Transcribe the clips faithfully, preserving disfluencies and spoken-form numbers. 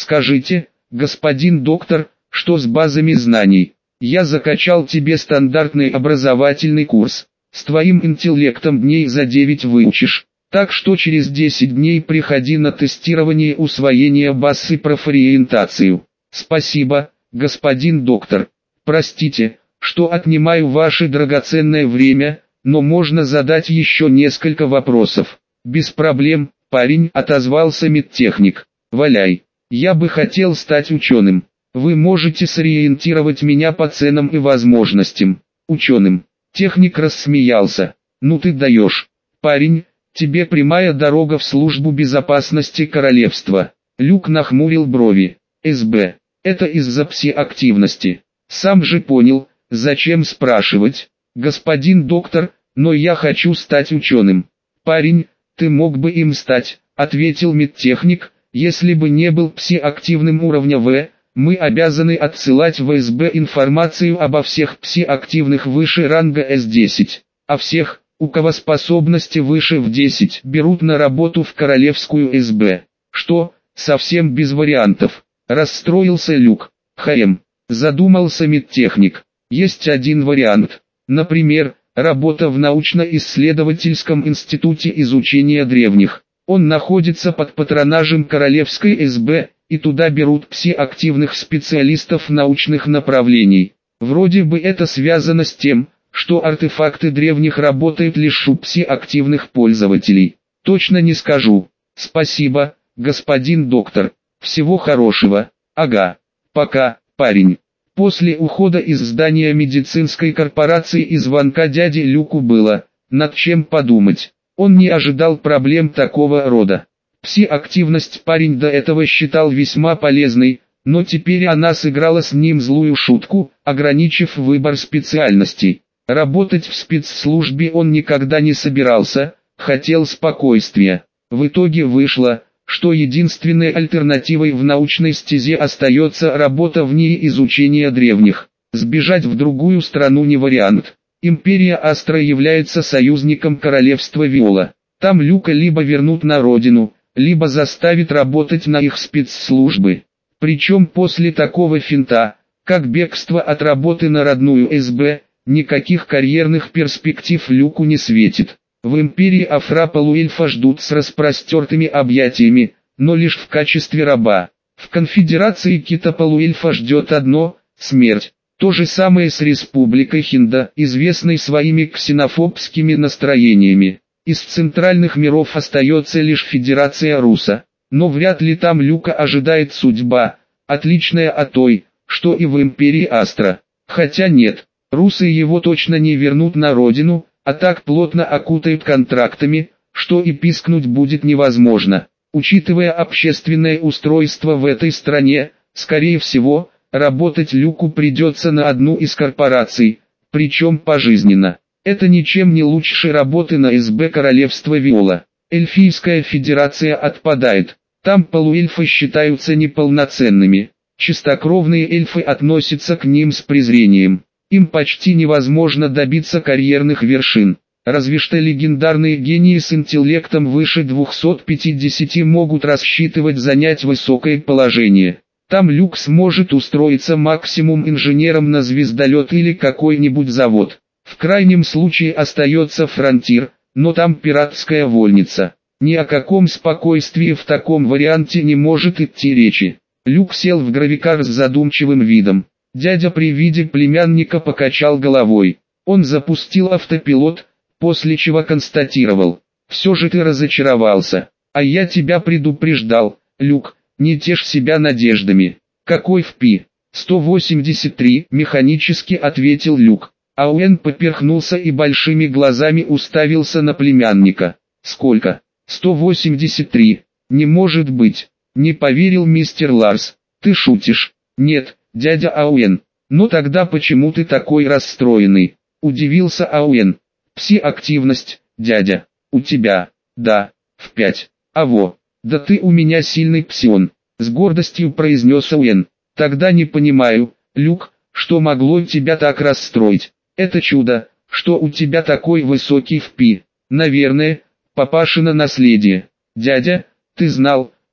Скажите, господин доктор, что с базами знаний? Я закачал тебе стандартный образовательный курс. С твоим интеллектом дней за девять выучишь. Так что через десять дней приходи на тестирование усвоения баз и профориентацию. Спасибо, господин доктор. Простите, что отнимаю ваше драгоценное время, но можно задать еще несколько вопросов. Без проблем, парень, отозвался медтехник. Валяй. Я бы хотел стать ученым. Вы можете сориентировать меня по ценам и возможностям. Ученым. Техник рассмеялся. Ну ты даешь. Парень, тебе прямая дорога в службу безопасности королевства. Люк нахмурил брови. СБ. Это из-за пси-активности. Сам же понял, зачем спрашивать. Господин доктор, но я хочу стать ученым. Парень, ты мог бы им стать, ответил медтехник, если бы не был пси-активным уровня В. Мы обязаны отсылать в СБ информацию обо всех пси-активных выше ранга С десять, а всех, у кого способности выше в десять, берут на работу в королевскую СБ. Что, совсем без вариантов? Расстроился Люк. Хм, задумался медтехник. Есть один вариант. Например, работа в научно-исследовательском институте изучения древних. Он находится под патронажем королевской СБ, и туда берут пси-активных специалистов научных направлений. Вроде бы это связано с тем, что артефакты древних работают лишь у пси-активных пользователей. Точно не скажу. Спасибо, господин доктор. Всего хорошего. Ага. Пока, парень. После ухода из здания медицинской корпорации и звонка дяде Люку было над чем подумать. Он не ожидал проблем такого рода. Пси-активность парень до этого считал весьма полезной, но теперь она сыграла с ним злую шутку, ограничив выбор специальностей. Работать в спецслужбе он никогда не собирался, хотел спокойствия. В итоге вышло, что единственной альтернативой в научной стезе остается работа в НИИ изучения древних. Сбежать в другую страну не вариант. Империя Астра является союзником королевства Виола. Там Люка либо вернут на родину, либо заставят работать на их спецслужбы. Причем после такого финта, как бегство от работы на родную СБ, никаких карьерных перспектив Люку не светит. В империи Афра полуэльфа ждут с распростертыми объятиями, но лишь в качестве раба. В конфедерации Кита полуэльфа ждет одно – смерть. То же самое с республикой Хинда, известной своими ксенофобскими настроениями. Из центральных миров остается лишь Федерация Руса, но вряд ли там Люка ожидает судьба, отличная от той, что и в империи Астра. Хотя нет, русы его точно не вернут на родину, а так плотно окутают контрактами, что и пискнуть будет невозможно. Учитывая общественное устройство в этой стране, скорее всего, работать Люку придется на одну из корпораций, причем пожизненно. Это ничем не лучше работы на СБ королевства Виола. Эльфийская федерация отпадает. Там полуэльфы считаются неполноценными. Чистокровные эльфы относятся к ним с презрением. Им почти невозможно добиться карьерных вершин. Разве что легендарные гении с интеллектом выше двухсот пятидесяти могут рассчитывать занять высокое положение. Там Люк сможет устроиться максимум инженером на звездолет или какой-нибудь завод. В крайнем случае остается фронтир, но там пиратская вольница. Ни о каком спокойствии в таком варианте не может идти речи. Люк сел в гравикар с задумчивым видом. Дядя при виде племянника покачал головой. Он запустил автопилот, после чего констатировал: «Все же ты разочаровался. А я тебя предупреждал, Люк, не тешь себя надеждами». «Какой в пи?» «сто восемьдесят три», механически ответил Люк. Ауэн поперхнулся и большими глазами уставился на племянника. «Сколько?» «сто восемьдесят три. Не может быть». Не поверил мистер Ларс. «Ты шутишь?» «Нет, дядя Ауэн». «Ну тогда почему ты такой расстроенный?» Удивился Ауэн. «Пси-активность, дядя. У тебя?» «Да, в пять. А во, да ты у меня сильный псион», с гордостью произнес Ауэн. «Тогда не понимаю, Люк, что могло тебя так расстроить. Это чудо, что у тебя такой высокий в пи. Наверное, папашино наследие. Дядя, ты знал,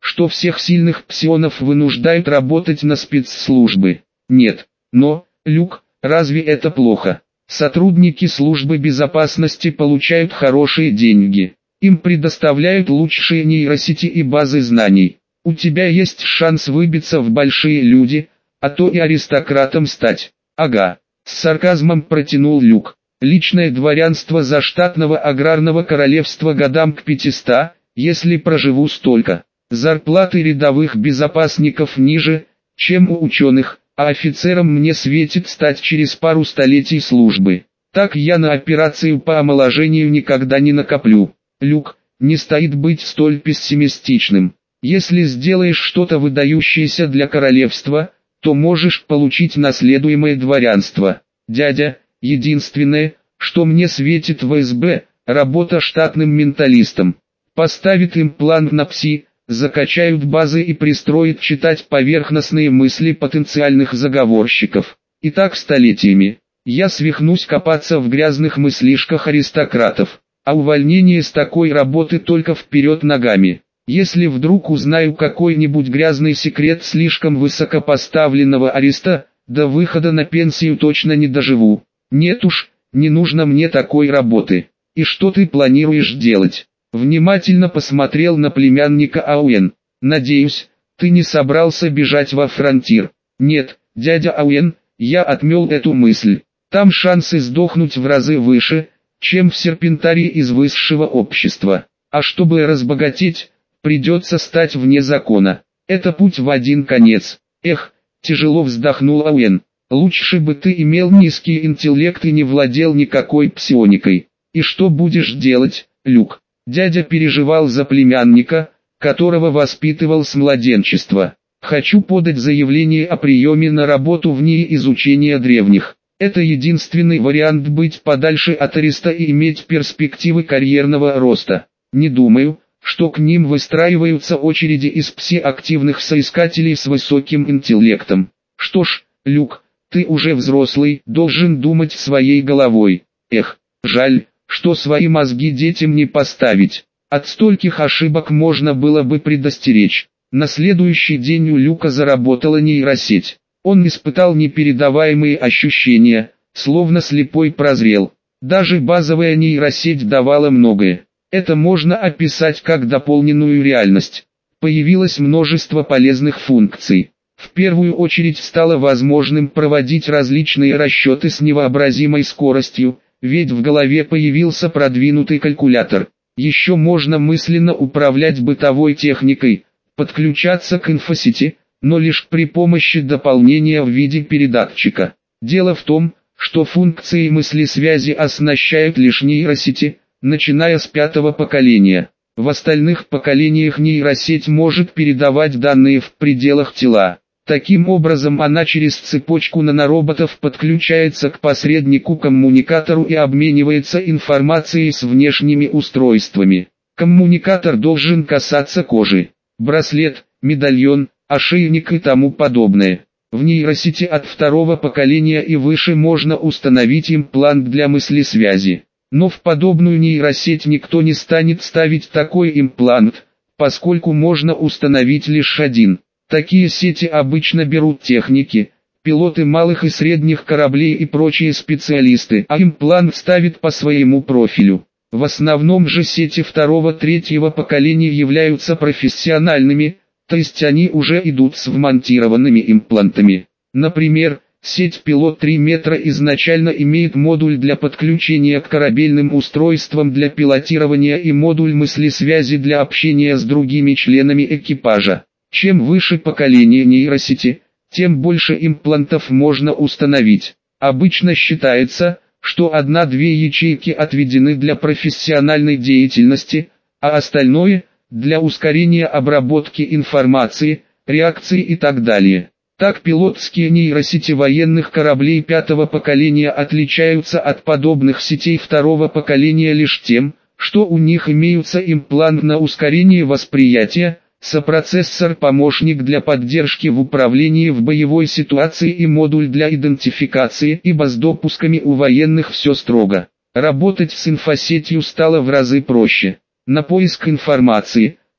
что всех сильных псионов вынуждают работать на спецслужбы. Нет, но, Люк, разве это плохо? Сотрудники службы безопасности получают хорошие деньги. Им предоставляют лучшие нейросети и базы знаний. У тебя есть шанс выбиться в большие люди, а то и аристократом стать. Ага, с сарказмом протянул Люк. Личное дворянство заштатного аграрного королевства годам к пятистам, если проживу столько. Зарплаты рядовых безопасников ниже, чем у ученых, а офицером мне светит стать через пару столетий службы. Так я на операцию по омоложению никогда не накоплю. Люк, не стоит быть столь пессимистичным. Если сделаешь что-то выдающееся для королевства, то можешь получить наследуемое дворянство. Дядя, единственное, что мне светит в СБ, работа штатным менталистом. Поставит имплант на пси, закачают базы и пристроит читать поверхностные мысли потенциальных заговорщиков. И так столетиями. Я свихнусь копаться в грязных мыслишках аристократов. А увольнение с такой работы только вперед ногами. Если вдруг узнаю какой-нибудь грязный секрет слишком высокопоставленного ариста, до выхода на пенсию точно не доживу. Нет уж, не нужно мне такой работы. И что ты планируешь делать? Внимательно посмотрел на племянника Ауэн. Надеюсь, ты не собрался бежать во фронтир. Нет, дядя Ауэн, я отмел эту мысль. Там шансы сдохнуть в разы выше, чем в серпентарии из высшего общества. А чтобы разбогатеть, придется стать вне закона. Это путь в один конец. Эх, тяжело вздохнул Ауэн. Лучше бы ты имел низкий интеллект и не владел никакой псионикой. И что будешь делать, Люк? Дядя переживал за племянника, которого воспитывал с младенчества. Хочу подать заявление о приеме на работу в НИИ изучения древних. Это единственный вариант быть подальше от ареста и иметь перспективы карьерного роста. Не думаю, что к ним выстраиваются очереди из пси-активных соискателей с высоким интеллектом. Что ж, Люк, ты уже взрослый, должен думать своей головой. Эх, жаль, что свои мозги детям не поставить. От стольких ошибок можно было бы предостеречь. На следующий день у Люка заработала нейросеть. Он испытал непередаваемые ощущения, словно слепой прозрел. Даже базовая нейросеть давала многое. Это можно описать как дополненную реальность. Появилось множество полезных функций. В первую очередь стало возможным проводить различные расчеты с невообразимой скоростью, ведь в голове появился продвинутый калькулятор. Еще можно мысленно управлять бытовой техникой, подключаться к инфосети, но лишь при помощи дополнения в виде передатчика. Дело в том, что функции мыслесвязи оснащают лишь нейросети, начиная с пятого поколения. В остальных поколениях нейросеть может передавать данные в пределах тела. Таким образом она через цепочку нанороботов подключается к посреднику-коммуникатору и обменивается информацией с внешними устройствами. Коммуникатор должен касаться кожи, браслет, медальон, ошейник и тому подобное. В нейросети от второго поколения и выше можно установить имплант для мыслесвязи. Но в подобную нейросеть никто не станет ставить такой имплант, поскольку можно установить лишь один. Такие сети обычно берут техники, пилоты малых и средних кораблей и прочие специалисты, а имплант ставит по своему профилю. В основном же сети второго-третьего поколения являются профессиональными, то есть они уже идут с вмонтированными имплантами. Например, сеть пилот три метра изначально имеет модуль для подключения к корабельным устройствам для пилотирования и модуль мыслесвязи для общения с другими членами экипажа. Чем выше поколение нейросети, тем больше имплантов можно установить. Обычно считается, что одна-две ячейки отведены для профессиональной деятельности, а остальное – для ускорения обработки информации, реакции и так далее. Так пилотские нейросети военных кораблей пятого поколения отличаются от подобных сетей второго поколения лишь тем, что у них имеются имплант на ускорение восприятия, сопроцессор-помощник для поддержки в управлении в боевой ситуации и модуль для идентификации, ибо с допусками у военных все строго. Работать с инфосетью стало в разы проще. На поиск информации,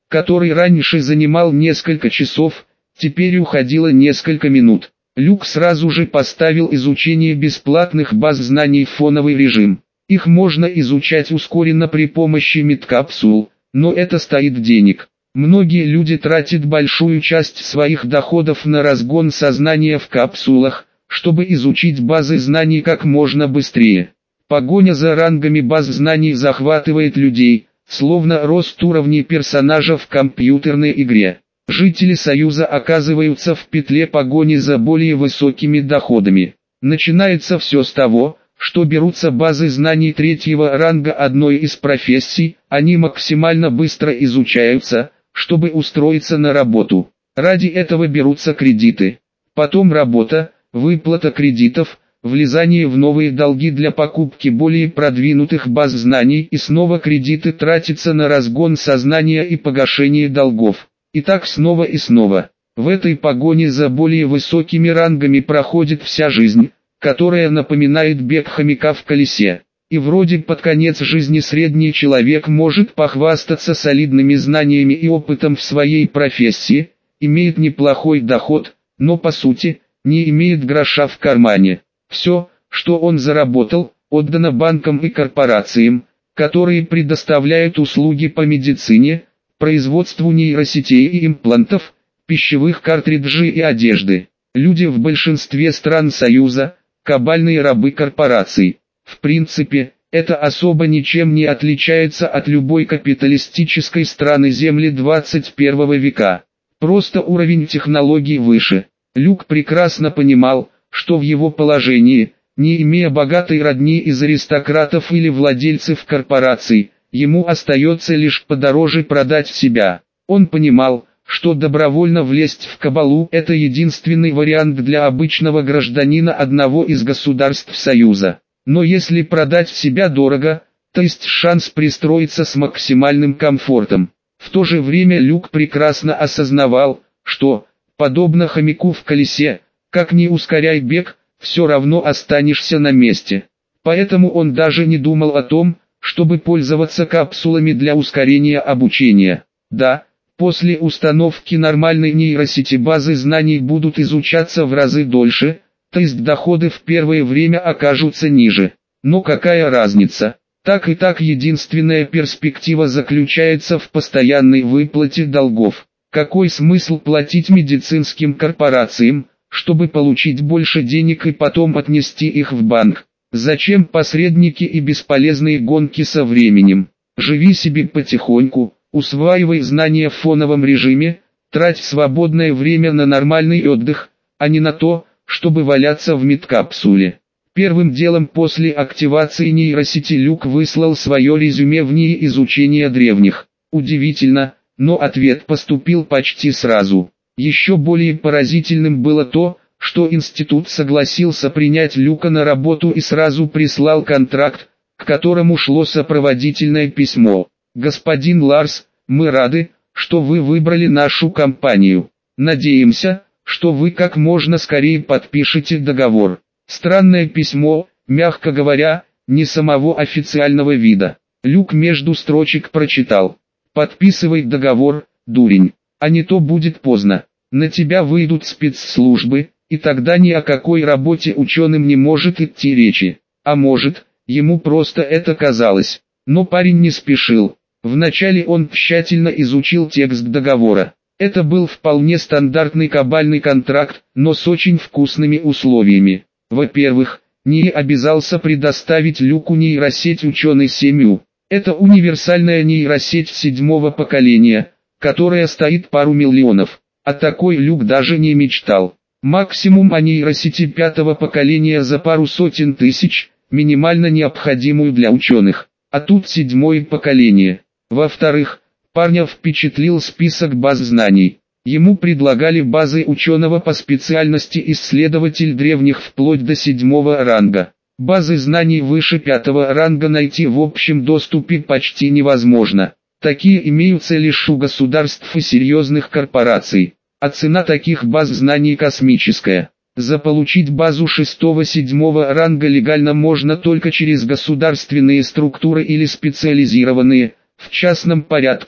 который раньше занимал несколько часов, теперь уходило несколько минут. Люк сразу же поставил изучение бесплатных баз знаний в фоновый режим. Их можно изучать ускоренно при помощи медкапсул, но это стоит денег. Многие люди тратят большую часть своих доходов на разгон сознания в капсулах, чтобы изучить базы знаний как можно быстрее. Погоня за рангами баз знаний захватывает людей, словно рост уровней персонажа в компьютерной игре. Жители Союза оказываются в петле погони за более высокими доходами. Начинается все с того, что берутся базы знаний третьего ранга одной из профессий, они максимально быстро изучаются, чтобы устроиться на работу. Ради этого берутся кредиты. Потом работа, выплата кредитов, влезание в новые долги для покупки более продвинутых баз знаний и снова кредиты тратятся на разгон сознания и погашение долгов. И так снова и снова. В этой погоне за более высокими рангами проходит вся жизнь, которая напоминает бег хомяка в колесе. И вроде под конец жизни средний человек может похвастаться солидными знаниями и опытом в своей профессии, имеет неплохой доход, но по сути, не имеет гроша в кармане. Все, что он заработал, отдано банкам и корпорациям, которые предоставляют услуги по медицине, производству нейросетей и имплантов, пищевых картриджей и одежды. Люди в большинстве стран Союза – кабальные рабы корпораций. В принципе, это особо ничем не отличается от любой капиталистической страны Земли двадцать первого века. Просто уровень технологий выше. Люк прекрасно понимал, что в его положении, не имея богатой родни из аристократов или владельцев корпораций, ему остается лишь подороже продать себя. Он понимал, что добровольно влезть в кабалу – это единственный вариант для обычного гражданина одного из государств Союза. Но если продать себя дорого, то есть шанс пристроиться с максимальным комфортом. В то же время Люк прекрасно осознавал, что, подобно хомяку в колесе, как ни ускоряй бег, все равно останешься на месте. Поэтому он даже не думал о том, чтобы пользоваться капсулами для ускорения обучения. Да, после установки нормальной нейросети базы знаний будут изучаться в разы дольше, то есть доходы в первое время окажутся ниже. Но какая разница? Так и так единственная перспектива заключается в постоянной выплате долгов. Какой смысл платить медицинским корпорациям, чтобы получить больше денег и потом отнести их в банк? Зачем посредники и бесполезные гонки со временем? Живи себе потихоньку, усваивай знания в фоновом режиме, трать свободное время на нормальный отдых, а не на то, чтобы валяться в медкапсуле. Первым делом после активации нейросети Люк выслал свое резюме в НИИ изучения древних. Удивительно, но ответ поступил почти сразу. Еще более поразительным было то, что институт согласился принять Люка на работу и сразу прислал контракт, к которому шло сопроводительное письмо. «Господин Ларс, мы рады, что вы выбрали нашу компанию. Надеемся, что вы как можно скорее подпишете договор». Странное письмо, мягко говоря, не самого официального вида. Люк между строчек прочитал: «Подписывай договор, дурень, а не то будет поздно. На тебя выйдут спецслужбы, и тогда ни о какой работе ученым не может идти речи. А может, ему просто это казалось». Но парень не спешил. Вначале он тщательно изучил текст договора. Это был вполне стандартный кабальный контракт, но с очень вкусными условиями. Во-первых, НИИ обязался предоставить Люку нейросеть ученый семь ю. Это универсальная нейросеть седьмого поколения, которая стоит пару миллионов. О такой Люк даже не мечтал. Максимум о нейросети пятого поколения за пару сотен тысяч, минимально необходимую для ученых. А тут седьмое поколение. Во-вторых, парня впечатлил список баз знаний. Ему предлагали базы ученого по специальности исследователь древних вплоть до седьмого ранга. Базы знаний выше пятого ранга найти в общем доступе почти невозможно. Такие имеются лишь у государств и серьезных корпораций. А цена таких баз знаний космическая. Заполучить базу шестого-седьмого ранга легально можно только через государственные структуры или специализированные, в частном порядке,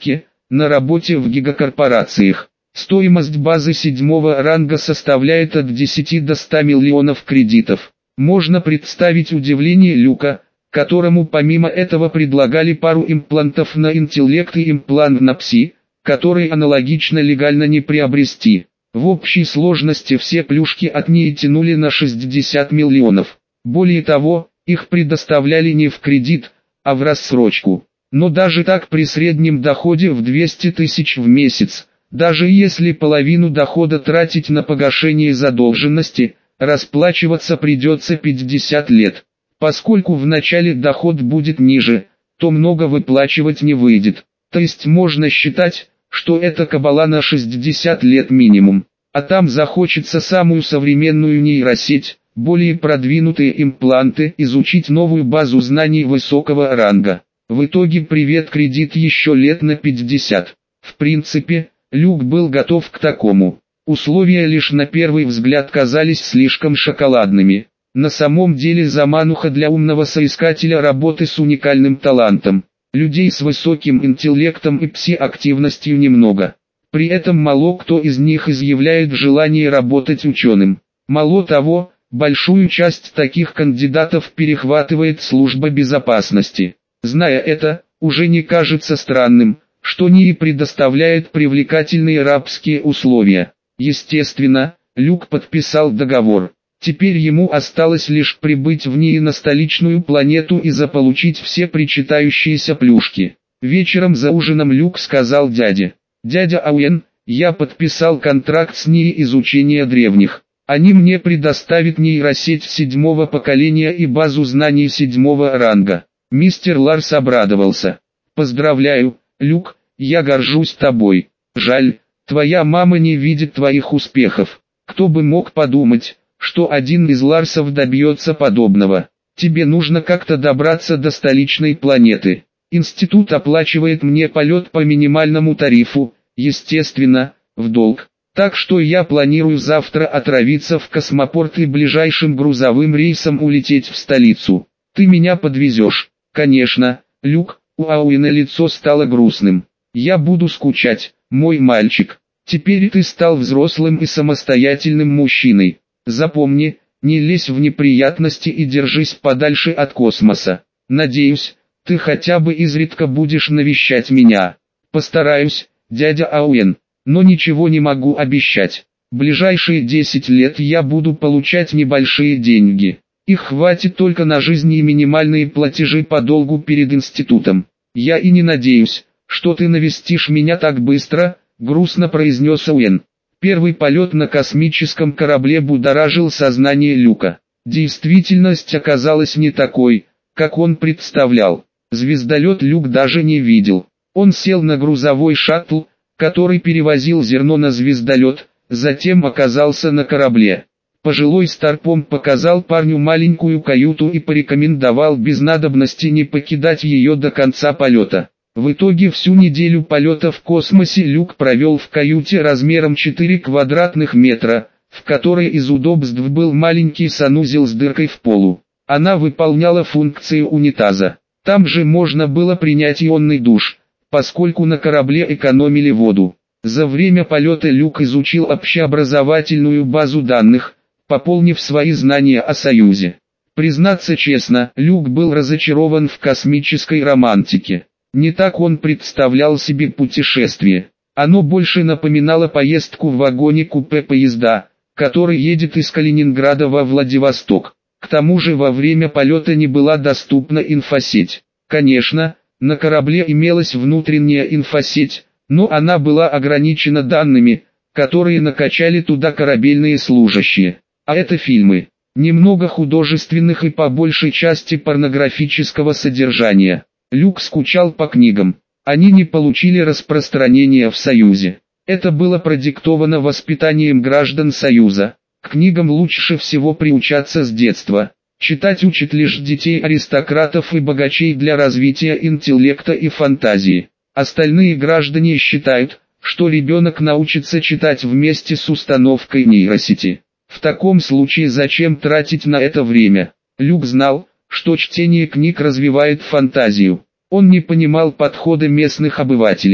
на работе в гигакорпорациях. Стоимость базы седьмого ранга составляет от десяти до ста миллионов кредитов. Можно представить удивление Люка, которому помимо этого предлагали пару имплантов на интеллект и имплант на пси, который аналогично легально не приобрести. В общей сложности все плюшки от НИИ тянули на шестьдесят миллионов. Более того, их предоставляли не в кредит, а в рассрочку. Но даже так при среднем доходе в двести тысяч в месяц, даже если половину дохода тратить на погашение задолженности, расплачиваться придется пятьдесят лет. Поскольку в начале доход будет ниже, то много выплачивать не выйдет. То есть можно считать, что это кабала на шестьдесят лет минимум. А там захочется самую современную нейросеть, более продвинутые импланты, изучить новую базу знаний высокого ранга. В итоге привет кредит еще лет на пятьдесят. В принципе, Люк был готов к такому. Условия лишь на первый взгляд казались слишком шоколадными. На самом деле замануха для умного соискателя работы с уникальным талантом. Людей с высоким интеллектом и пси-активностью немного. При этом мало кто из них изъявляет желание работать ученым. Мало того, большую часть таких кандидатов перехватывает служба безопасности. Зная это, уже не кажется странным, что НИИ предоставляет привлекательные рабские условия. Естественно, Люк подписал договор. Теперь ему осталось лишь прибыть в НИИ на столичную планету и заполучить все причитающиеся плюшки. Вечером за ужином Люк сказал дяде: «Дядя Ауэн, я подписал контракт с НИИ изучения древних. Они мне предоставят нейросеть седьмого поколения и базу знаний седьмого ранга». Мистер Ларс обрадовался. «Поздравляю, Люк, я горжусь тобой. Жаль, твоя мама не видит твоих успехов. Кто бы мог подумать, что один из Ларсов добьется подобного. Тебе нужно как-то добраться до столичной планеты. Институт оплачивает мне полет по минимальному тарифу, естественно, в долг. Так что я планирую завтра отправиться в космопорт и ближайшим грузовым рейсом улететь в столицу. Ты меня подвезешь?» «Конечно, Люк». У Ауэна лицо стало грустным. «Я буду скучать, мой мальчик. Теперь ты стал взрослым и самостоятельным мужчиной. Запомни, не лезь в неприятности и держись подальше от космоса. Надеюсь, ты хотя бы изредка будешь навещать меня». «Постараюсь, дядя Ауэн, но ничего не могу обещать. Ближайшие десять лет я буду получать небольшие деньги. Их хватит только на жизнь и минимальные платежи по долгу перед институтом. Я и не надеюсь, что ты навестишь меня так быстро», — грустно произнес Ауэн. Первый полет на космическом корабле будоражил сознание Люка. Действительность оказалась не такой, как он представлял. Звездолет Люк даже не видел. Он сел на грузовой шаттл, который перевозил зерно на звездолет, затем оказался на корабле. Пожилой старпом показал парню маленькую каюту и порекомендовал без надобности не покидать ее до конца полета. В итоге всю неделю полета в космосе Люк провел в каюте размером четыре квадратных метра, в которой из удобств был маленький санузел с дыркой в полу. Она выполняла функцию унитаза. Там же можно было принять ионный душ, поскольку на корабле экономили воду. За время полета Люк изучил общеобразовательную базу данных, пополнив свои знания о Союзе. Признаться честно, Люк был разочарован в космической романтике. Не так он представлял себе путешествие. Оно больше напоминало поездку в вагоне-купе поезда, который едет из Калининграда во Владивосток. К тому же во время полета не была доступна инфосеть. Конечно, на корабле имелась внутренняя инфосеть, но она была ограничена данными, которые накачали туда корабельные служащие. А это фильмы. Немного художественных и по большей части порнографического содержания. Люк скучал по книгам. Они не получили распространения в Союзе. Это было продиктовано воспитанием граждан Союза. К книгам лучше всего приучаться с детства. Читать учат лишь детей аристократов и богачей для развития интеллекта и фантазии. Остальные граждане считают, что ребенок научится читать вместе с установкой нейросети. В таком случае зачем тратить на это время? Люк знал, что чтение книг развивает фантазию. Он не понимал подхода местных обывателей.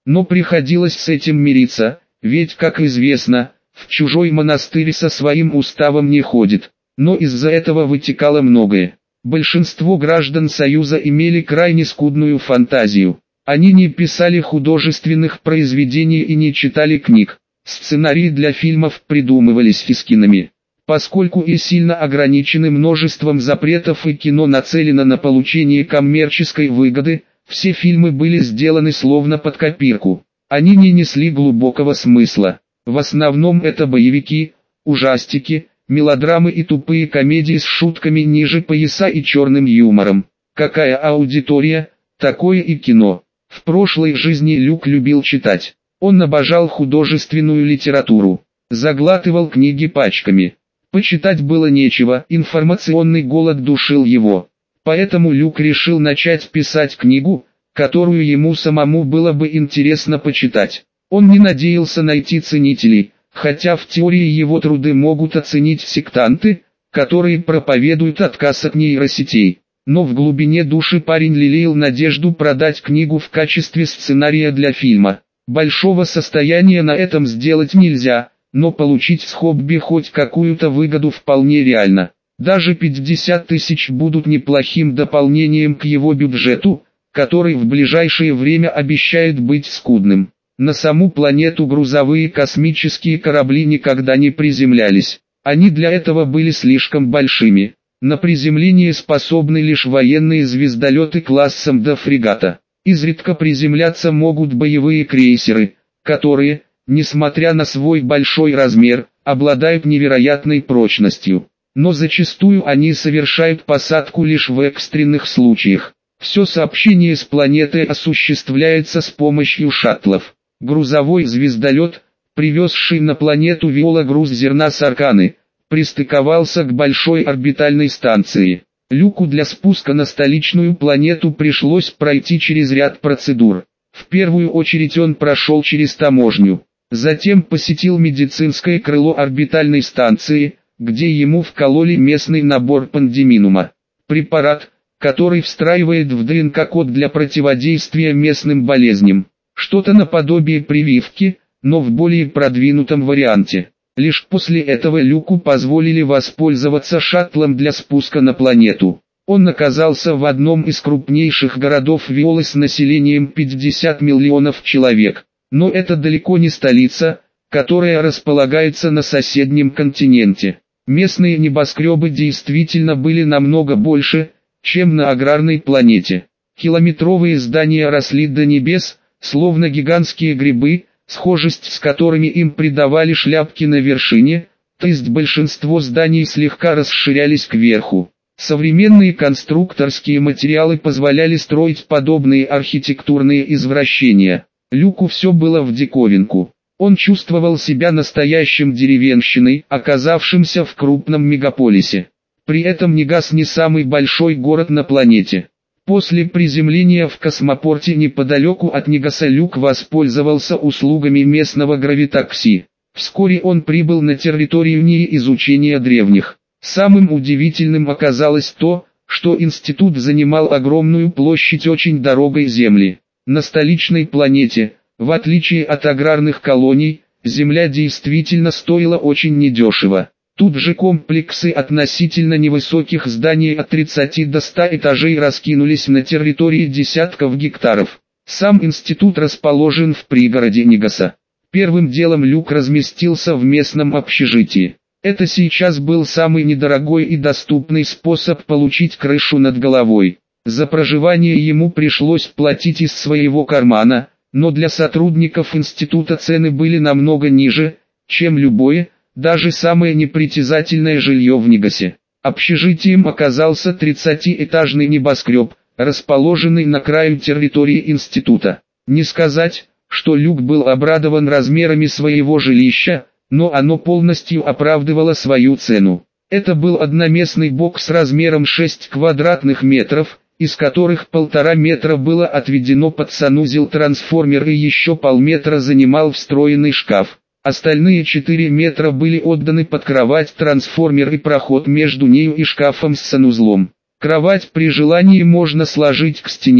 Но приходилось с этим мириться, ведь, как известно, в чужой монастырь со своим уставом не ходит. Но из-за этого вытекало многое. Большинство граждан Союза имели крайне скудную фантазию. Они не писали художественных произведений и не читали книг. Сценарии для фильмов придумывались фискинами. Поскольку и сильно ограничены множеством запретов и кино нацелено на получение коммерческой выгоды, все фильмы были сделаны словно под копирку. Они не несли глубокого смысла. В основном это боевики, ужастики, мелодрамы и тупые комедии с шутками ниже пояса и черным юмором. Какая аудитория, такое и кино. В прошлой жизни Люк любил читать. Он обожал художественную литературу. Заглатывал книги пачками. Почитать было нечего, информационный голод душил его. Поэтому Люк решил начать писать книгу, которую ему самому было бы интересно почитать. Он не надеялся найти ценителей, хотя в теории его труды могут оценить сектанты, которые проповедуют отказ от нейросетей. Но в глубине души парень лелеял надежду продать книгу в качестве сценария для фильма. Большого состояния на этом сделать нельзя, но получить с хобби хоть какую-то выгоду вполне реально. Даже пятьдесят тысяч будут неплохим дополнением к его бюджету, который в ближайшее время обещает быть скудным. На саму планету грузовые космические корабли никогда не приземлялись. Они для этого были слишком большими. На приземление способны лишь военные звездолеты классом до фрегата. Изредка приземляться могут боевые крейсеры, которые, несмотря на свой большой размер, обладают невероятной прочностью. Но зачастую они совершают посадку лишь в экстренных случаях. Все сообщение с планетой осуществляется с помощью шаттлов. Грузовой звездолет, привезший на планету Виола груз зерна с Арканы, пристыковался к большой орбитальной станции. Люку для спуска на столичную планету пришлось пройти через ряд процедур. В первую очередь он прошел через таможню. Затем посетил медицинское крыло орбитальной станции, где ему вкололи местный набор пандеминума. Препарат, который встраивает в ДНК код для противодействия местным болезням. Что-то наподобие прививки, но в более продвинутом варианте. Лишь после этого Люку позволили воспользоваться шаттлом для спуска на планету. Он оказался в одном из крупнейших городов Виолы с населением пятьдесят миллионов человек. Но это далеко не столица, которая располагается на соседнем континенте. Местные небоскребы действительно были намного больше, чем на аграрной планете. Километровые здания росли до небес, словно гигантские грибы, схожесть с которыми им придавали шляпки на вершине, то есть большинство зданий слегка расширялись кверху. Современные конструкторские материалы позволяли строить подобные архитектурные извращения. Люку все было в диковинку. Он чувствовал себя настоящим деревенщиной, оказавшимся в крупном мегаполисе. При этом Нигас не самый большой город на планете. После приземления в космопорте неподалеку от Нигаса Люк воспользовался услугами местного гравитакси. Вскоре он прибыл на территорию НИИ изучения древних. Самым удивительным оказалось то, что институт занимал огромную площадь очень дорогой земли. На столичной планете, в отличие от аграрных колоний, земля действительно стоила очень недешево. Тут же комплексы относительно невысоких зданий от тридцати до ста этажей раскинулись на территории десятков гектаров. Сам институт расположен в пригороде Нигаса. Первым делом Люк разместился в местном общежитии. Это сейчас был самый недорогой и доступный способ получить крышу над головой. За проживание ему пришлось платить из своего кармана, но для сотрудников института цены были намного ниже, чем любое, даже самое непритязательное жилье в Нигасе. Общежитием оказался тридцатиэтажный небоскреб, расположенный на краю территории института. Не сказать, что Люк был обрадован размерами своего жилища, но оно полностью оправдывало свою цену. Это был одноместный бокс размером шесть квадратных метров, из которых полтора метра было отведено под санузел-трансформер и еще полметра занимал встроенный шкаф. Остальные четыре метра были отданы под кровать-трансформер и проход между нею и шкафом с санузлом. Кровать при желании можно сложить к стене,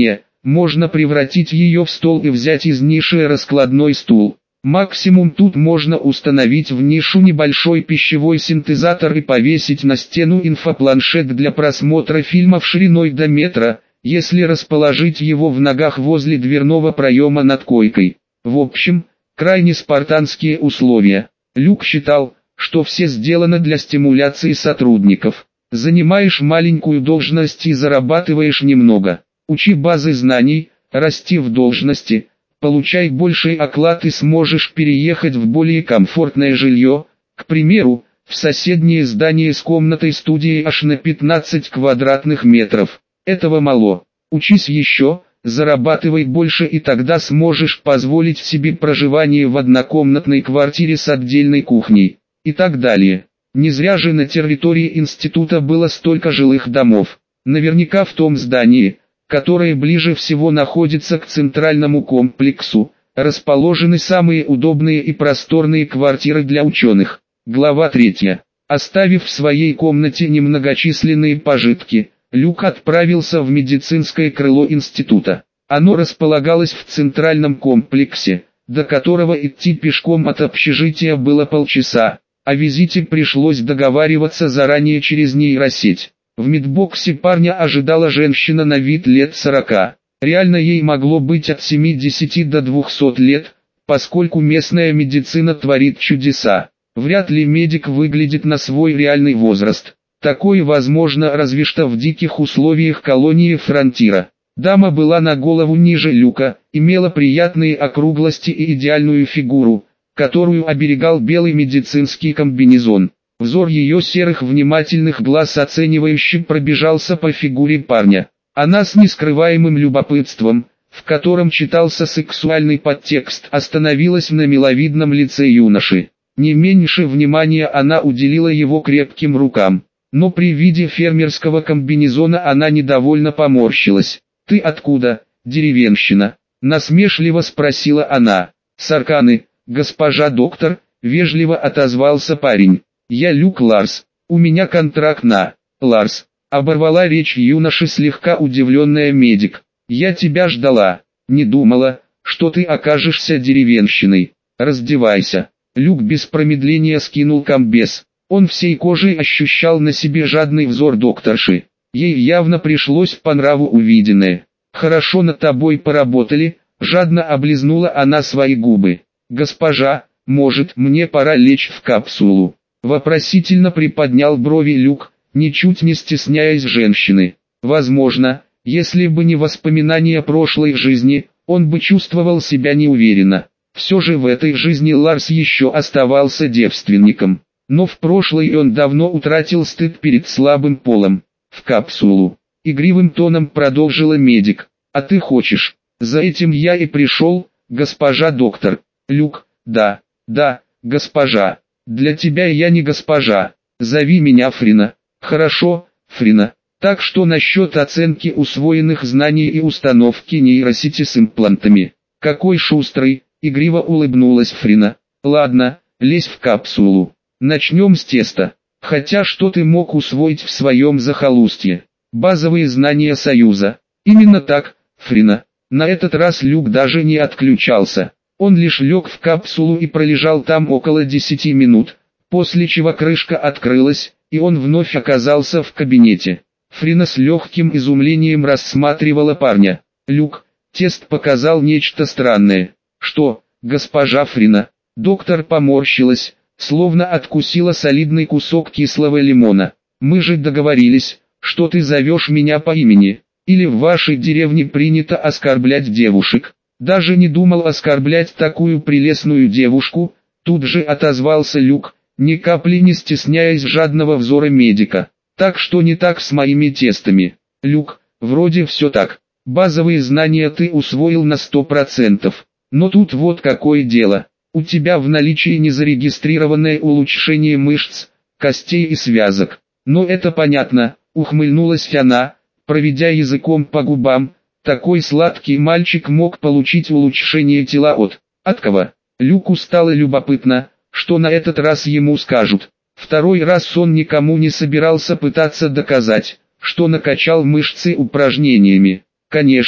можно превратить ее в стол и взять из ниши раскладной стул. Максимум тут можно установить в нишу небольшой пищевой синтезатор и повесить на стену инфопланшет для просмотра фильмов шириной до метра, если расположить его в ногах возле дверного проема над койкой. В общем, крайне спартанские условия. Люк считал, что все сделано для стимуляции сотрудников. Занимаешь маленькую должность и зарабатываешь немного. Учи базы знаний, расти в должности, получай больший оклад и сможешь переехать в более комфортное жилье, к примеру, в соседнее здание с комнатой-студией аж на пятнадцать квадратных метров. Этого мало. Учись еще, зарабатывай больше и тогда сможешь позволить себе проживание в однокомнатной квартире с отдельной кухней. И так далее. Не зря же на территории института было столько жилых домов. Наверняка в том здании, которое ближе всего находится к центральному комплексу, расположены самые удобные и просторные квартиры для ученых. Глава третья. Оставив в своей комнате немногочисленные пожитки, Люк отправился в медицинское крыло института. Оно располагалось в центральном комплексе, до которого идти пешком от общежития было полчаса. О визите пришлось договариваться заранее через нейросеть. В медбоксе парня ожидала женщина на вид лет сорока. Реально ей могло быть от семидесяти до двухсот лет, поскольку местная медицина творит чудеса. Вряд ли медик выглядит на свой реальный возраст. Такое возможно разве что в диких условиях колонии Фронтира. Дама была на голову ниже Люка, имела приятные округлости и идеальную фигуру, которую оберегал белый медицинский комбинезон. Взор ее серых внимательных глаз оценивающе пробежался по фигуре парня. Она с нескрываемым любопытством, в котором читался сексуальный подтекст, остановилась на миловидном лице юноши. Не меньше внимания она уделила его крепким рукам. Но при виде фермерского комбинезона она недовольно поморщилась. «Ты откуда, деревенщина?» – насмешливо спросила она. «Сарканы, госпожа доктор», – вежливо отозвался парень. «Я Люк Ларс, у меня контракт на...» «Ларс», – оборвала речь юноши слегка удивленная медик. «Я тебя ждала, не думала, что ты окажешься деревенщиной. Раздевайся». Люк без промедления скинул комбез. Он всей кожей ощущал на себе жадный взор докторши. Ей явно пришлось по нраву увиденное. «Хорошо над тобой поработали», – жадно облизнула она свои губы. «Госпожа, может, мне пора лечь в капсулу?» Вопросительно приподнял брови Люк, ничуть не стесняясь женщины. Возможно, если бы не воспоминания прошлой жизни, он бы чувствовал себя неуверенно. Все же в этой жизни Ларс еще оставался девственником. Но в прошлой он давно утратил стыд перед слабым полом. «В капсулу», — игривым тоном продолжила медик. «А ты хочешь? За этим я и пришел, госпожа доктор». «Люк, да, да, госпожа. Для тебя я не госпожа. Зови меня Фрина». «Хорошо, Фрина. Так что насчет оценки усвоенных знаний и установки нейросети с имплантами?» «Какой шустрый», — игриво улыбнулась Фрина. «Ладно, лезь в капсулу. Начнем с теста. Хотя что ты мог усвоить в своем захолустье? Базовые знания Союза». «Именно так, Фрина». На этот раз Люк даже не отключался. Он лишь лег в капсулу и пролежал там около десяти минут, после чего крышка открылась, и он вновь оказался в кабинете. Фрина с легким изумлением рассматривала парня. «Люк, тест показал нечто странное». «Что, госпожа Фрина?» Доктор поморщилась, словно откусила солидный кусок кислого лимона. «Мы же договорились, что ты зовешь меня по имени. Или в вашей деревне принято оскорблять девушек?» «Даже не думал оскорблять такую прелестную девушку», тут же отозвался Люк, ни капли не стесняясь жадного взора медика. «Так что не так с моими тестами?» «Люк, вроде все так. Базовые знания ты усвоил на сто процентов. Но тут вот какое дело. У тебя в наличии незарегистрированное улучшение мышц, костей и связок». «Но это понятно», ухмыльнулась она, проведя языком по губам. Такой сладкий мальчик мог получить улучшение тела от... От кого? Люку стало любопытно, что на этот раз ему скажут. Второй раз он никому не собирался пытаться доказать, что накачал мышцы упражнениями. Конечно,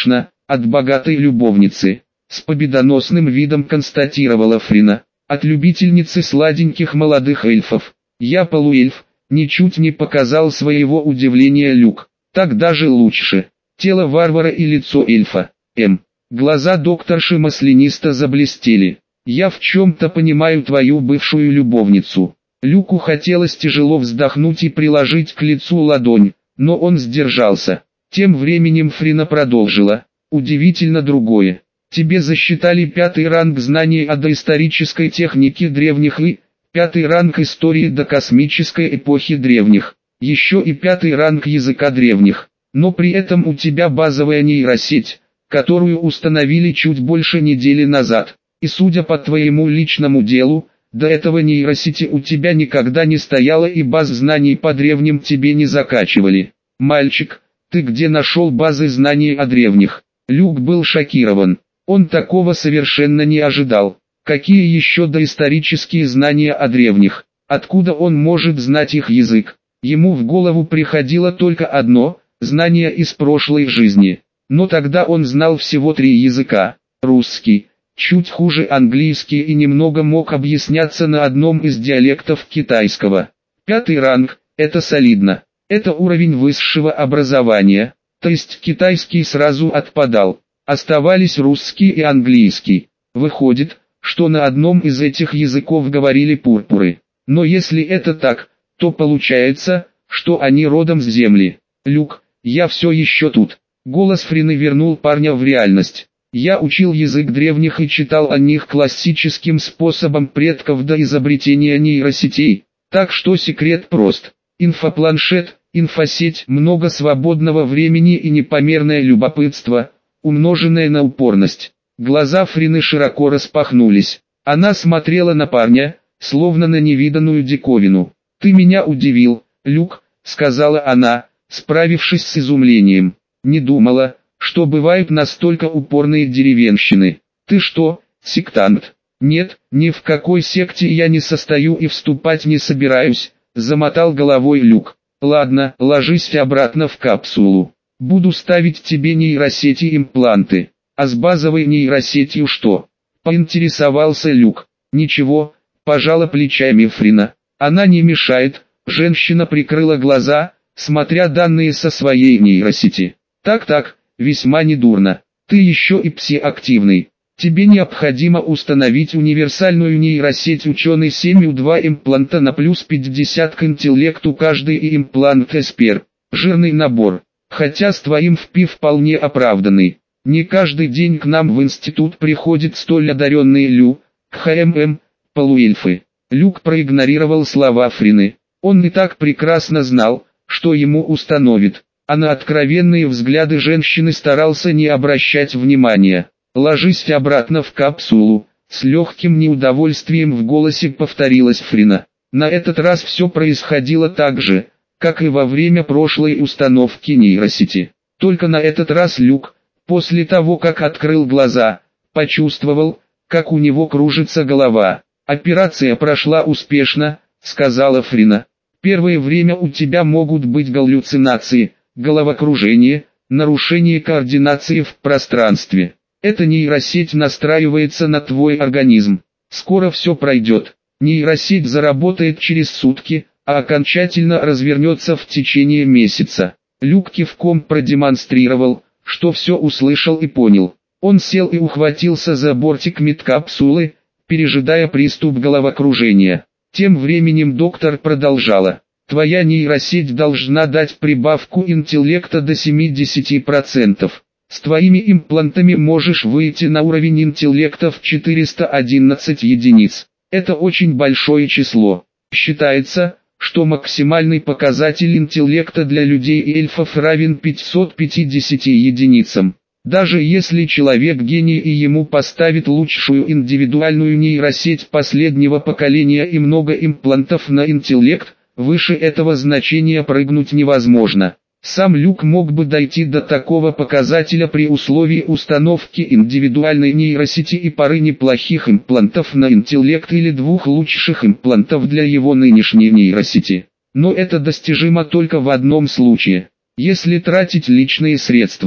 От богатой любовницы. С победоносным видом констатировала Фрина. От любительницы сладеньких молодых эльфов. Я полуэльф, ничуть не показал своего удивления Люк. Так даже лучше. Тело варвара и лицо эльфа. М. Глаза докторши маслянисто заблестели. Я в чем-то понимаю твою бывшую любовницу. Люку хотелось тяжело вздохнуть и приложить к лицу ладонь, но он сдержался. Тем временем Фрина продолжила. Удивительно другое. Тебе засчитали пятый ранг знаний о доисторической технике древних и пятый ранг истории до космической эпохи древних. Еще и пятый ранг языка древних. Но при этом у тебя базовая нейросеть, которую установили чуть больше недели назад. И судя по твоему личному делу, до этого нейросети у тебя никогда не стояло и баз знаний по древним тебе не закачивали. Мальчик, ты где нашел базы знаний о древних? Люк был шокирован. Он такого совершенно не ожидал. Какие еще доисторические знания о древних? Откуда он может знать их язык? Ему в голову приходило только одно – знание из прошлой жизни. Но тогда он знал всего три языка. Русский, чуть хуже английский и немного мог объясняться на одном из диалектов китайского. Пятый ранг – это солидно. Это уровень высшего образования. То есть китайский сразу отпадал. Оставались русский и английский. Выходит, что на одном из этих языков говорили пурпуры. Но если это так, то получается, что они родом с земли. Люк, я все еще тут. Голос Фрины вернул парня в реальность. Я учил язык древних и читал о них классическим способом предков до изобретения нейросетей. Так что секрет прост. Инфопланшет, инфосеть, много свободного времени и непомерное любопытство, умноженное на упорность. Глаза Фрины широко распахнулись. Она смотрела на парня, словно на невиданную диковину. «Ты меня удивил, Люк», — сказала она, справившись с изумлением. «Не думала, что бывают настолько упорные деревенщины. Ты что, сектант?» «Нет, ни в какой секте я не состою и вступать не собираюсь», — замотал головой Люк. «Ладно, ложись обратно в капсулу. Буду ставить тебе нейросети-импланты. А с базовой нейросетью что?» — поинтересовался Люк. «Ничего», — пожала плечами Фрина. «Она не мешает», — женщина прикрыла глаза, смотря данные со своей нейросети. «Так-так, весьма недурно. Ты еще и псиактивный. Тебе необходимо установить универсальную нейросеть ученый семь ю два импланта на плюс пятьдесят к интеллекту каждый и имплант Эспер. Жирный набор. Хотя с твоим ФПИ вполне оправданный. Не каждый день к нам в институт приходят столь одаренные Лю, ХММ, полуэльфы». Люк проигнорировал слова Фрины. Он и так прекрасно знал, что ему установит, а на откровенные взгляды женщины старался не обращать внимания. «Ложись обратно в капсулу», — с легким неудовольствием в голосе повторилась Фрина. На этот раз все происходило так же, как и во время прошлой установки нейросети. Только на этот раз Люк, после того как открыл глаза, почувствовал, как у него кружится голова. «Операция прошла успешно», — сказала Фрина. «Первое время у тебя могут быть галлюцинации, головокружение, нарушение координации в пространстве. Эта нейросеть настраивается на твой организм. Скоро все пройдет. Нейросеть заработает через сутки, а окончательно развернется в течение месяца». Люк кивком продемонстрировал, что все услышал и понял. Он сел и ухватился за бортик медкапсулы, пережидая приступ головокружения. Тем временем доктор продолжала. «Твоя нейросеть должна дать прибавку интеллекта до семидесяти процентов. С твоими имплантами можешь выйти на уровень интеллекта в четыреста одиннадцать единиц. Это очень большое число. Считается, что максимальный показатель интеллекта для людей и эльфов равен пятьсот пятидесяти единицам. Даже если человек гений и ему поставит лучшую индивидуальную нейросеть последнего поколения и много имплантов на интеллект, выше этого значения прыгнуть невозможно. Сам Люк мог бы дойти до такого показателя при условии установки индивидуальной нейросети и пары неплохих имплантов на интеллект или двух лучших имплантов для его нынешней нейросети. Но это достижимо только в одном случае. Если тратить личные средства.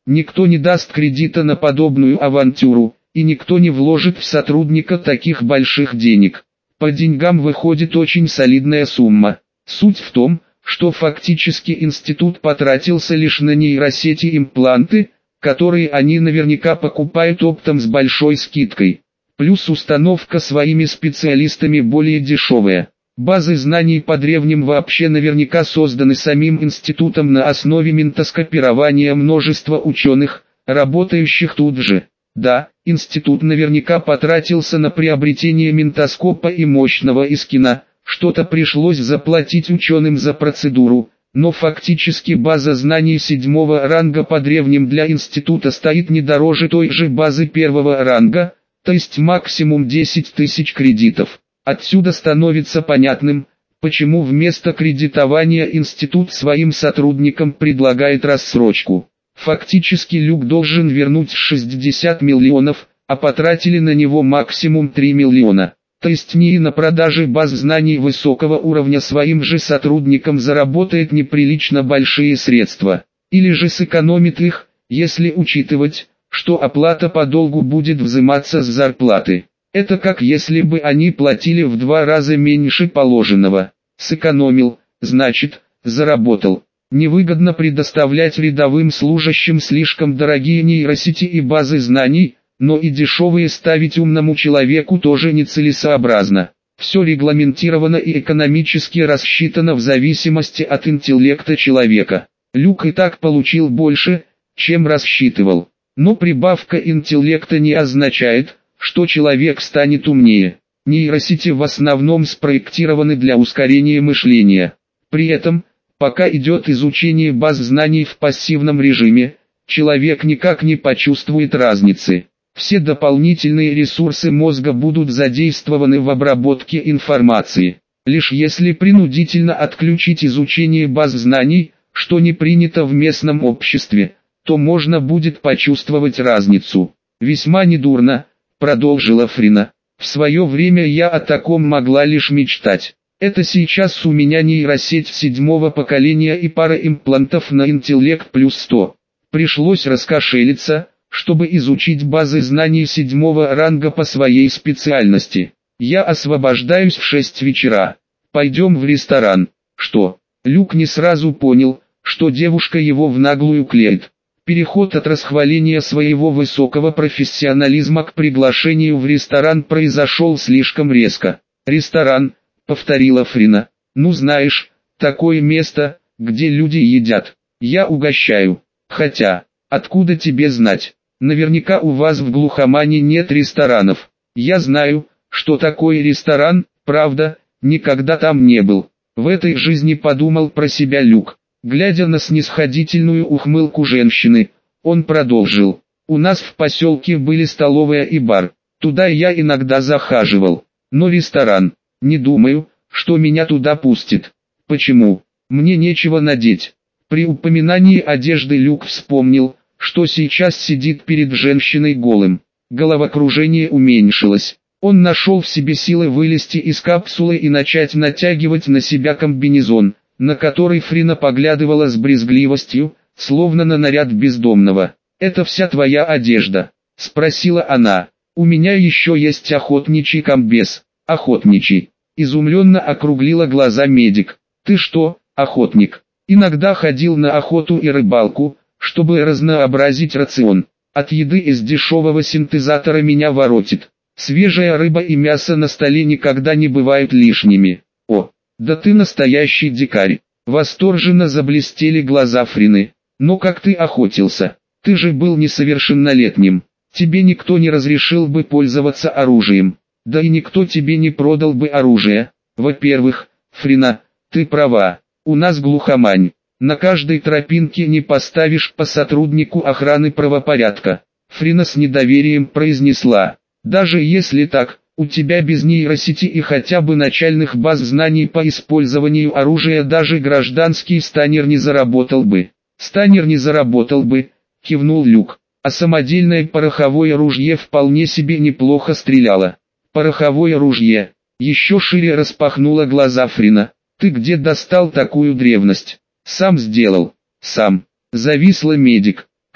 Никто не даст кредита на подобную авантюру, и никто не вложит в сотрудника таких больших денег. По деньгам выходит очень солидная сумма. Суть в том, что фактически институт потратился лишь на нейросети импланты, которые они наверняка покупают оптом с большой скидкой. Плюс установка своими специалистами более дешевая. Базы знаний по древним вообще наверняка созданы самим институтом на основе ментоскопирования множества ученых, работающих тут же. Да, институт наверняка потратился на приобретение ментоскопа и мощного эскина, что-то пришлось заплатить ученым за процедуру, но фактически база знаний седьмого ранга по древним для института стоит не дороже той же базы первого ранга, то есть максимум десять тысяч кредитов. Отсюда становится понятным, почему вместо кредитования институт своим сотрудникам предлагает рассрочку. Фактически Люк должен вернуть шестьдесят миллионов, а потратили на него максимум три миллиона. То есть НИИ на продаже баз знаний высокого уровня своим же сотрудникам заработает неприлично большие средства. Или же сэкономит их, если учитывать, что оплата по долгу будет взиматься с зарплаты. Это как если бы они платили в два раза меньше положенного. Сэкономил, значит, заработал. Невыгодно предоставлять рядовым служащим слишком дорогие нейросети и базы знаний, но и дешевые ставить умному человеку тоже нецелесообразно. Все регламентировано и экономически рассчитано в зависимости от интеллекта человека. Люк и так получил больше, чем рассчитывал. Но прибавка интеллекта не означает, что человек станет умнее. Нейросети в основном спроектированы для ускорения мышления. При этом, пока идет изучение баз знаний в пассивном режиме, человек никак не почувствует разницы. Все дополнительные ресурсы мозга будут задействованы в обработке информации. Лишь если принудительно отключить изучение баз знаний, что не принято в местном обществе, то можно будет почувствовать разницу. Весьма недурно, продолжила Фрина. В свое время я о таком могла лишь мечтать. Это сейчас у меня нейросеть седьмого поколения и пара имплантов на интеллект плюс сто. Пришлось раскошелиться, чтобы изучить базы знаний седьмого ранга по своей специальности. Я освобождаюсь в шесть вечера. Пойдем в ресторан. Что? Люк не сразу понял, что девушка его в наглую клеит. Переход от расхваления своего высокого профессионализма к приглашению в ресторан произошел слишком резко. «Ресторан», — повторила Фрина. «Ну знаешь, такое место, где люди едят. Я угощаю. Хотя, откуда тебе знать? Наверняка у вас в глухомане нет ресторанов. Я знаю, что такое ресторан, правда, никогда там не был». В этой жизни подумал про себя Люк. Глядя на снисходительную ухмылку женщины, он продолжил. «У нас в поселке были столовая и бар. Туда я иногда захаживал. Но ресторан, не думаю, что меня туда пустят. Почему? Мне нечего надеть». При упоминании одежды Люк вспомнил, что сейчас сидит перед женщиной голым. Головокружение уменьшилось. Он нашел в себе силы вылезти из капсулы и начать натягивать на себя комбинезон, на который Фрина поглядывала с брезгливостью, словно на наряд бездомного. «Это вся твоя одежда?» — спросила она. «У меня еще есть охотничий комбез». «Охотничий?» — изумленно округлила глаза медик. «Ты что, охотник?» «Иногда ходил на охоту и рыбалку, чтобы разнообразить рацион. От еды из дешевого синтезатора меня воротит. Свежая рыба и мясо на столе никогда не бывают лишними». «О, да ты настоящий дикарь!» Восторженно заблестели глаза Фрины. «Но как ты охотился? Ты же был несовершеннолетним. Тебе никто не разрешил бы пользоваться оружием. Да и никто тебе не продал бы оружие. Во-первых, Фрина, ты права. У нас глухомань. На каждой тропинке не поставишь по сотруднику охраны правопорядка». Фрина с недоверием произнесла. «Даже если так, у тебя без нейросети и хотя бы начальных баз знаний по использованию оружия даже гражданский станер не заработал бы». «Станер не заработал бы», — кивнул Люк, «а самодельное пороховое ружье вполне себе неплохо стреляло». «Пороховое ружье», — еще шире распахнула глаза Фрина. «Ты где достал такую древность?» «Сам сделал». «Сам». Зависла медик. «Как?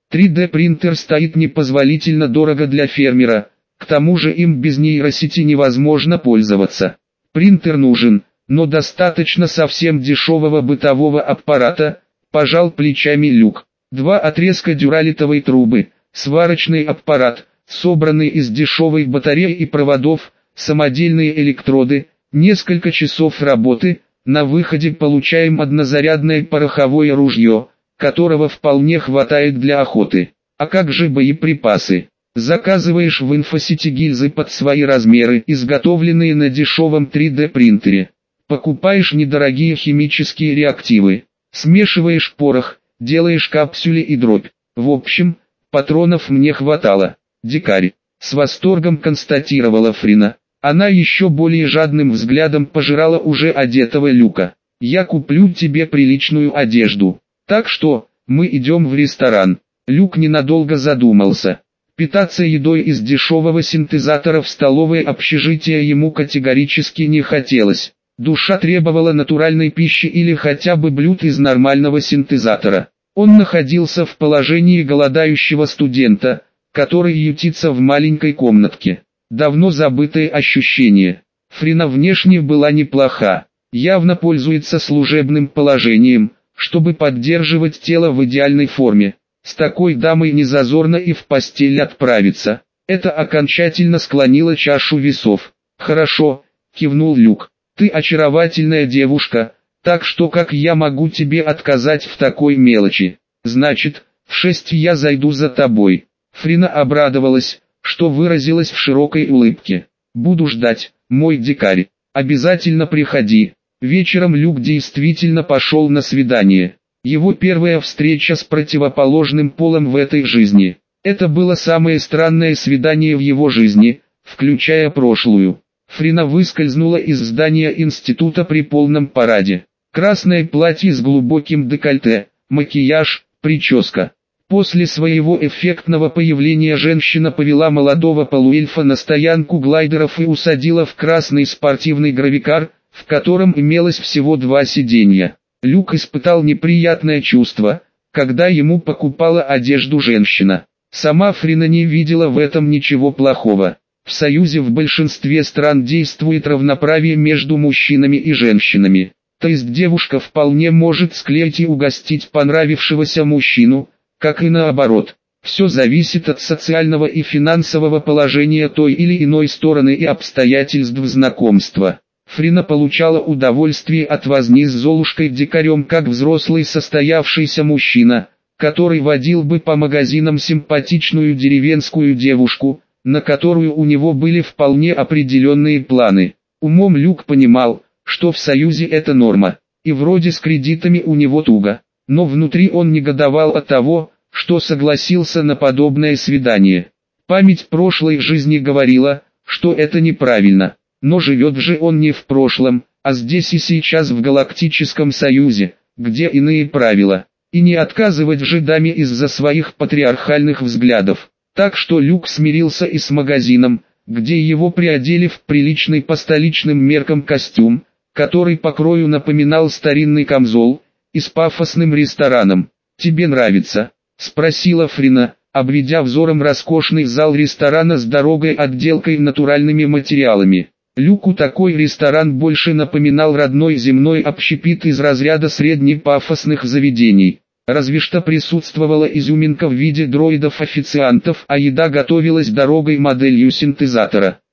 три дэ принтер стоит непозволительно дорого для фермера, к тому же им без нейросети невозможно пользоваться. Принтер нужен, но достаточно совсем дешевого бытового аппарата, пожал плечами Люк. Два отрезка дюралитовой трубы, сварочный аппарат, собранный из дешевой батареи и проводов, самодельные электроды, несколько часов работы, на выходе получаем однозарядное пороховое ружье, которого вполне хватает для охоты. А как же боеприпасы? Заказываешь в инфосети гильзы под свои размеры, изготовленные на дешевом три дэ принтере. Покупаешь недорогие химические реактивы, смешиваешь порох, делаешь капсюли и дробь. В общем, патронов мне хватало. Дикарь, с восторгом констатировала Фрина. Она еще более жадным взглядом пожирала уже одетого Люка. Я куплю тебе приличную одежду. Так что, мы идем в ресторан. Люк ненадолго задумался. Питаться едой из дешевого синтезатора в столовой общежития ему категорически не хотелось. Душа требовала натуральной пищи или хотя бы блюд из нормального синтезатора. Он находился в положении голодающего студента, который ютится в маленькой комнатке. Давно забытые ощущения. Фрина внешне была неплоха. Явно пользуется служебным положением, чтобы поддерживать тело в идеальной форме. С такой дамой не зазорно и в постель отправиться. Это окончательно склонило чашу весов. «Хорошо», — кивнул Люк. «Ты очаровательная девушка, так что как я могу тебе отказать в такой мелочи? Значит, в шесть я зайду за тобой». Фрина обрадовалась, что выразилась в широкой улыбке. «Буду ждать, мой дикарь. Обязательно приходи». Вечером Люк действительно пошел на свидание. Его первая встреча с противоположным полом в этой жизни. Это было самое странное свидание в его жизни, включая прошлую. Фрина выскользнула из здания института при полном параде. Красное платье с глубоким декольте, макияж, прическа. После своего эффектного появления женщина повела молодого полуэльфа на стоянку глайдеров и усадила в красный спортивный гравикар, в котором имелось всего два сиденья. Люк испытал неприятное чувство, когда ему покупала одежду женщина. Сама Фрина не видела в этом ничего плохого. В Союзе в большинстве стран действует равноправие между мужчинами и женщинами. То есть девушка вполне может склеить и угостить понравившегося мужчину, как и наоборот. Все зависит от социального и финансового положения той или иной стороны и обстоятельств знакомства. Фрина получала удовольствие от возни с Золушкой-дикарем как взрослый состоявшийся мужчина, который водил бы по магазинам симпатичную деревенскую девушку, на которую у него были вполне определенные планы. Умом Люк понимал, что в Союзе это норма, и вроде с кредитами у него туго, но внутри он негодовал от того, что согласился на подобное свидание. Память прошлой жизни говорила, что это неправильно. Но живет же он не в прошлом, а здесь и сейчас в Галактическом Союзе, где иные правила. И не отказывать же даме из-за своих патриархальных взглядов. Так что Люк смирился и с магазином, где его приодели в приличный по столичным меркам костюм, который по крою напоминал старинный камзол, и с пафосным рестораном. «Тебе нравится?» – спросила Фрина, обведя взором роскошный зал ресторана с дорогой отделкой натуральными материалами. Люку такой ресторан больше напоминал родной земной общепит из разряда среднепафосных заведений. Разве что присутствовала изюминка в виде дроидов-официантов, а еда готовилась дорогой моделью синтезатора.